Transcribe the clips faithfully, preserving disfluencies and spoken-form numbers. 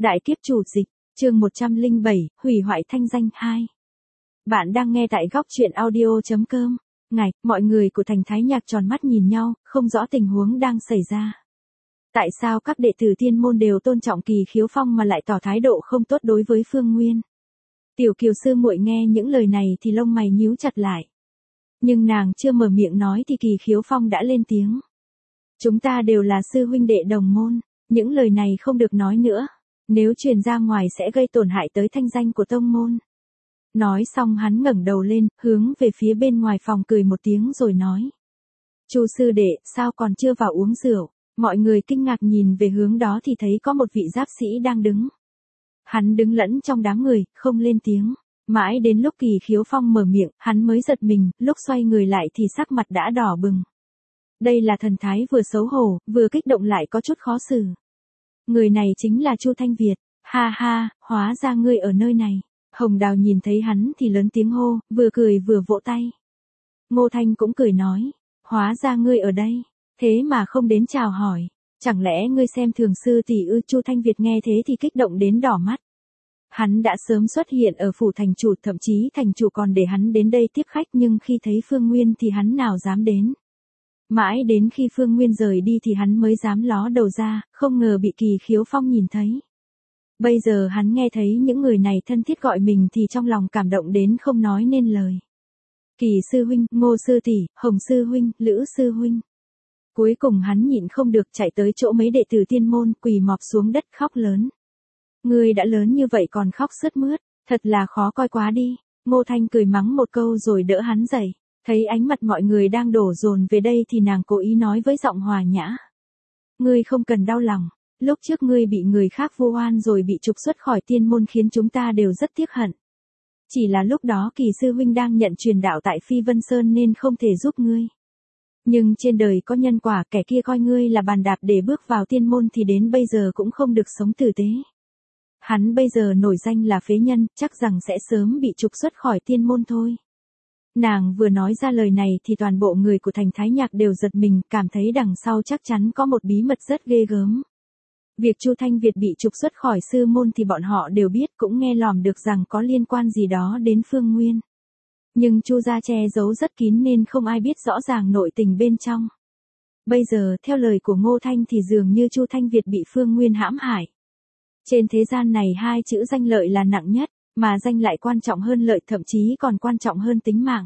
Đại kiếp chủ dịch, chương một trăm lẻ bảy, hủy hoại thanh danh hai. Bạn đang nghe tại góc truyện audio chấm com. Ngài, mọi người của thành Thái Nhạc tròn mắt nhìn nhau, không rõ tình huống đang xảy ra. Tại sao các đệ tử tiên môn đều tôn trọng Kỳ Khiếu Phong mà lại tỏ thái độ không tốt đối với Phương Nguyên? Tiểu Kiều sư muội nghe những lời này thì lông mày nhíu chặt lại. Nhưng nàng chưa mở miệng nói thì Kỳ Khiếu Phong đã lên tiếng. Chúng ta đều là sư huynh đệ đồng môn, những lời này không được nói nữa. Nếu truyền ra ngoài sẽ gây tổn hại tới thanh danh của tông môn. Nói xong hắn ngẩng đầu lên, hướng về phía bên ngoài phòng cười một tiếng rồi nói. Chu sư đệ, sao còn chưa vào uống rượu? Mọi người kinh ngạc nhìn về hướng đó thì thấy có một vị giáp sĩ đang đứng. Hắn đứng lẫn trong đám người, không lên tiếng. Mãi đến lúc Kỳ Khiếu Phong mở miệng, hắn mới giật mình, lúc xoay người lại thì sắc mặt đã đỏ bừng. Đây là thần thái vừa xấu hổ, vừa kích động lại có chút khó xử. Người này chính là Chu Thanh Việt. Ha ha, hóa ra ngươi ở nơi này. Hồng Đào nhìn thấy hắn thì lớn tiếng hô, vừa cười vừa vỗ tay. Ngô Thanh cũng cười nói, hóa ra ngươi ở đây, thế mà không đến chào hỏi. Chẳng lẽ ngươi xem thường sư tỷ ư? Chu Thanh Việt nghe thế thì kích động đến đỏ mắt. Hắn đã sớm xuất hiện ở phủ thành chủ, thậm chí thành chủ còn để hắn đến đây tiếp khách, nhưng khi thấy Phương Nguyên thì hắn nào dám đến. Mãi đến khi Phương Nguyên rời đi thì hắn mới dám ló đầu ra, không ngờ bị Kỳ Khiếu Phong nhìn thấy. Bây giờ hắn nghe thấy những người này thân thiết gọi mình thì trong lòng cảm động đến không nói nên lời. Kỳ sư huynh, Ngô sư tỷ, Hồng sư huynh, Lữ sư huynh. Cuối cùng hắn nhịn không được chạy tới chỗ mấy đệ tử tiên môn, quỳ mọp xuống đất khóc lớn. Ngươi đã lớn như vậy còn khóc sướt mướt, thật là khó coi quá đi. Ngô Thanh cười mắng một câu rồi đỡ hắn dậy. Thấy ánh mặt mọi người đang đổ dồn về đây thì nàng cố ý nói với giọng hòa nhã. Ngươi không cần đau lòng, lúc trước ngươi bị người khác vu oan rồi bị trục xuất khỏi tiên môn khiến chúng ta đều rất tiếc hận. Chỉ là lúc đó Kỳ sư huynh đang nhận truyền đạo tại Phi Vân Sơn nên không thể giúp ngươi. Nhưng trên đời có nhân quả, kẻ kia coi ngươi là bàn đạp để bước vào tiên môn thì đến bây giờ cũng không được sống tử tế. Hắn bây giờ nổi danh là phế nhân, chắc rằng sẽ sớm bị trục xuất khỏi tiên môn thôi. Nàng vừa nói ra lời này thì toàn bộ người của thành Thái Nhạc đều giật mình, cảm thấy đằng sau chắc chắn có một bí mật rất ghê gớm. Việc Chu Thanh Việt bị trục xuất khỏi sư môn thì bọn họ đều biết, cũng nghe lỏm được rằng có liên quan gì đó đến Phương Nguyên. Nhưng Chu gia che giấu rất kín nên không ai biết rõ ràng nội tình bên trong. Bây giờ theo lời của Ngô Thanh thì dường như Chu Thanh Việt bị Phương Nguyên hãm hại. Trên thế gian này hai chữ danh lợi là nặng nhất. Mà danh lại quan trọng hơn lợi, thậm chí còn quan trọng hơn tính mạng.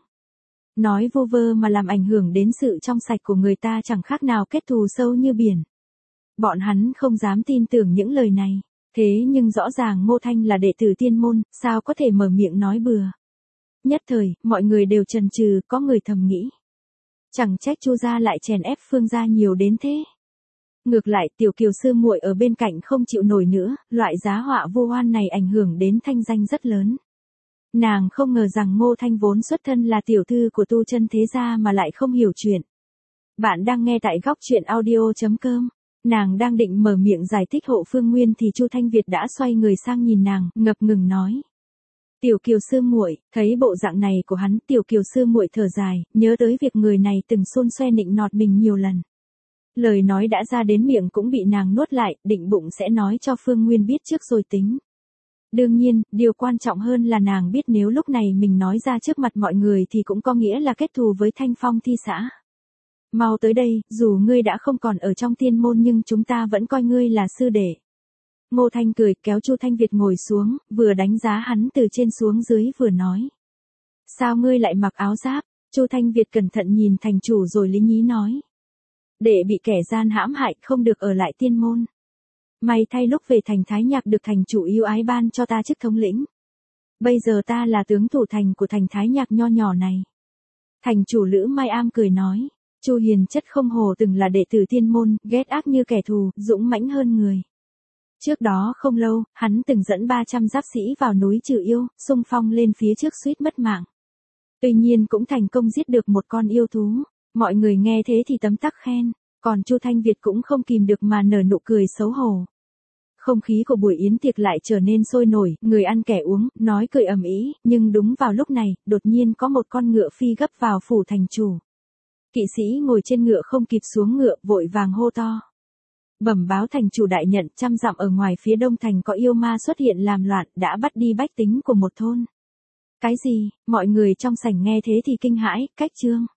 Nói vô vơ mà làm ảnh hưởng đến sự trong sạch của người ta chẳng khác nào kết thù sâu như biển. Bọn hắn không dám tin tưởng những lời này. Thế nhưng rõ ràng Ngô Thanh là đệ tử tiên môn, sao có thể mở miệng nói bừa. Nhất thời, mọi người đều chần chừ, có người thầm nghĩ. Chẳng trách Chu gia lại chèn ép Phương gia nhiều đến thế. Ngược lại Tiểu Kiều sư muội ở bên cạnh không chịu nổi nữa, loại giá họa vu oan này ảnh hưởng đến thanh danh rất lớn. Nàng không ngờ rằng Ngô Thanh vốn xuất thân là tiểu thư của tu chân thế gia mà lại không hiểu chuyện. Bạn đang nghe tại góc truyện audio chấm com. Nàng đang định mở miệng giải thích hộ Phương Nguyên thì Chu Thanh Việt đã xoay người sang nhìn nàng, ngập ngừng nói. Tiểu Kiều sư muội, thấy bộ dạng này của hắn, Tiểu Kiều sư muội thở dài, nhớ tới việc người này từng xôn xoe nịnh nọt mình nhiều lần. Lời nói đã ra đến miệng cũng bị nàng nuốt lại, định bụng sẽ nói cho Phương Nguyên biết trước rồi tính. Đương nhiên, điều quan trọng hơn là nàng biết nếu lúc này mình nói ra trước mặt mọi người thì cũng có nghĩa là kết thù với Thanh Phong Thi xã. Mau tới đây, dù ngươi đã không còn ở trong tiên môn nhưng chúng ta vẫn coi ngươi là sư đệ. Ngô Thanh cười, kéo Chu Thanh Việt ngồi xuống, vừa đánh giá hắn từ trên xuống dưới vừa nói. Sao ngươi lại mặc áo giáp? Chu Thanh Việt cẩn thận nhìn thành chủ rồi lý nhí nói. Để bị kẻ gian hãm hại, không được ở lại tiên môn. May thay lúc về thành Thái Nhạc được thành chủ yêu ái ban cho ta chức thống lĩnh. Bây giờ ta là tướng thủ thành của thành Thái Nhạc nho nhỏ này. Thành chủ Lữ Mai Am cười nói, Chu hiền chất không hồ từng là đệ tử tiên môn, ghét ác như kẻ thù, dũng mãnh hơn người. Trước đó không lâu, hắn từng dẫn ba trăm giáp sĩ vào núi trừ yêu, xung phong lên phía trước suýt mất mạng. Tuy nhiên cũng thành công giết được một con yêu thú. Mọi người nghe thế thì tấm tắc khen, còn Chu Thanh Việt cũng không kìm được mà nở nụ cười xấu hổ. Không khí của buổi yến tiệc lại trở nên sôi nổi, người ăn kẻ uống, nói cười ầm ĩ, nhưng đúng vào lúc này, đột nhiên có một con ngựa phi gấp vào phủ thành chủ. Kỵ sĩ ngồi trên ngựa không kịp xuống ngựa, vội vàng hô to. Bẩm báo thành chủ đại nhận, trăm dặm ở ngoài phía đông thành có yêu ma xuất hiện làm loạn, đã bắt đi bách tính của một thôn. Cái gì? Mọi người trong sảnh nghe thế thì kinh hãi, cách trương.